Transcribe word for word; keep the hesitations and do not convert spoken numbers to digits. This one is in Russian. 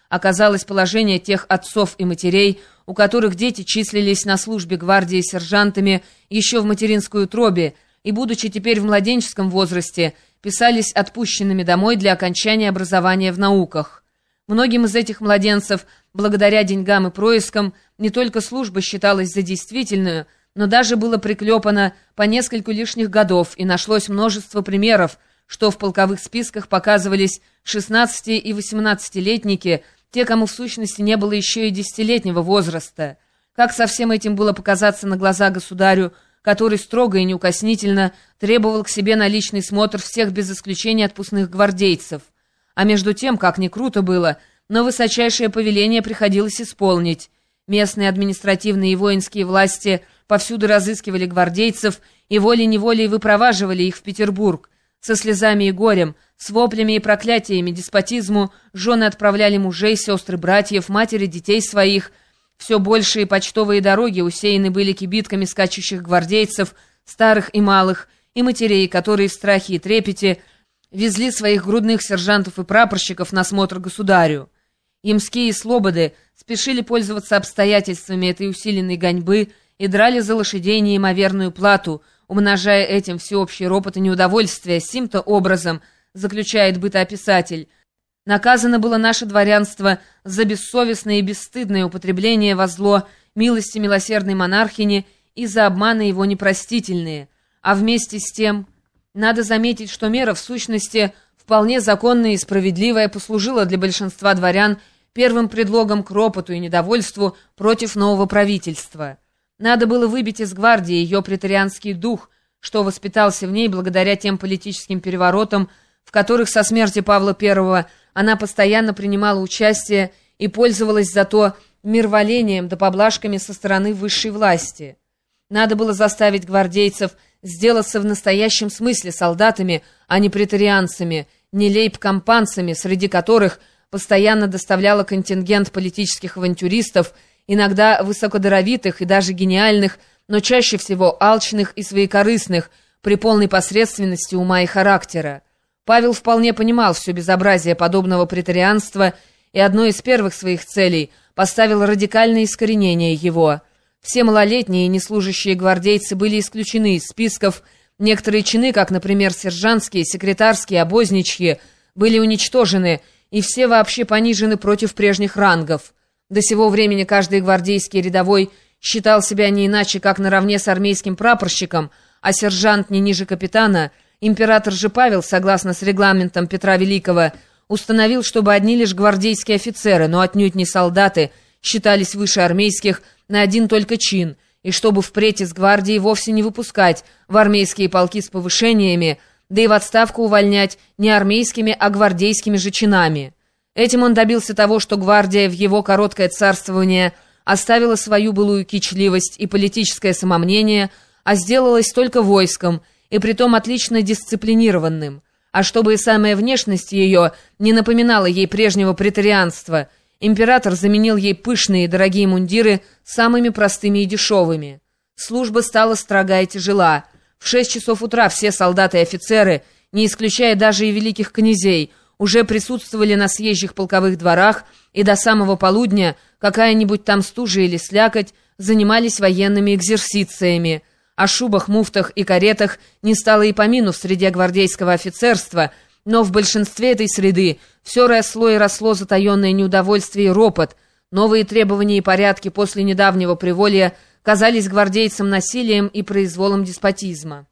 оказалось положение тех отцов и матерей, у которых дети числились на службе гвардии сержантами еще в материнской утробе и, будучи теперь в младенческом возрасте, писались отпущенными домой для окончания образования в науках. Многим из этих младенцев, благодаря деньгам и проискам, не только служба считалась за действительную, но даже было приклепано по нескольку лишних годов, и нашлось множество примеров, что в полковых списках показывались шестнадцати- и восемнадцатилетники, те, кому в сущности не было еще и десятилетнего возраста. Как со всем этим было показаться на глаза государю, который строго и неукоснительно требовал к себе на личный смотр всех без исключения отпускных гвардейцев. А между тем, как ни круто было, но высочайшее повеление приходилось исполнить. Местные административные и воинские власти повсюду разыскивали гвардейцев и волей-неволей выпроваживали их в Петербург. Со слезами и горем, с воплями и проклятиями деспотизму жены отправляли мужей, сестры, братьев, матери детей своих. Все большие почтовые дороги усеяны были кибитками скачущих гвардейцев, старых и малых, и матерей, которые в страхе и трепете везли своих грудных сержантов и прапорщиков на смотр государю. Ямские и слободы спешили пользоваться обстоятельствами этой усиленной гоньбы и драли за лошадей неимоверную плату, умножая этим всеобщий ропот и неудовольствие. Сим-то образом, заключает бытоописатель, наказано было наше дворянство за бессовестное и бесстыдное употребление во зло милости милосердной монархини и за обманы его непростительные. А вместе с тем, надо заметить, что мера в сущности вполне законная и справедливая послужила для большинства дворян первым предлогом к ропоту и недовольству против нового правительства. Надо было выбить из гвардии ее претарианский дух, что воспитался в ней благодаря тем политическим переворотам, в которых со смерти Павла Первого она постоянно принимала участие и пользовалась зато мирволением да поблажками со стороны высшей власти. Надо было заставить гвардейцев сделаться в настоящем смысле солдатами, а не претарианцами, не лейб-компанцами, среди которых постоянно доставляла контингент политических авантюристов, иногда высокодаровитых и даже гениальных, но чаще всего алчных и своекорыстных, при полной посредственности ума и характера. Павел вполне понимал все безобразие подобного претарианства и одной из первых своих целей поставил радикальное искоренение его. Все малолетние и неслужащие гвардейцы были исключены из списков, некоторые чины, как, например, сержантские, секретарские, обозничьи, были уничтожены, и все вообще понижены против прежних рангов. До сего времени каждый гвардейский рядовой считал себя не иначе, как наравне с армейским прапорщиком, а сержант не ниже капитана. Император же Павел, согласно с регламентом Петра Великого, установил, чтобы одни лишь гвардейские офицеры, но отнюдь не солдаты, считались выше армейских на один только чин, и чтобы впредь из гвардии вовсе не выпускать в армейские полки с повышениями, да и в отставку увольнять не армейскими, а гвардейскими же чинами. Этим он добился того, что гвардия в его короткое царствование оставила свою былую кичливость и политическое самомнение, а сделалась только войском, и притом отлично дисциплинированным. А чтобы и самая внешность ее не напоминала ей прежнего претарианства, император заменил ей пышные и дорогие мундиры самыми простыми и дешевыми. Служба стала строга и тяжела. В шесть часов утра все солдаты и офицеры, не исключая даже и великих князей, уже присутствовали на съезжих полковых дворах, и до самого полудня какая-нибудь там стужа или слякоть занимались военными экзерсициями. О шубах, муфтах и каретах не стало и помину в среде гвардейского офицерства, но в большинстве этой среды все росло и росло затаенное неудовольствие и ропот. Новые требования и порядки после недавнего приволья казались гвардейцам насилием и произволом деспотизма.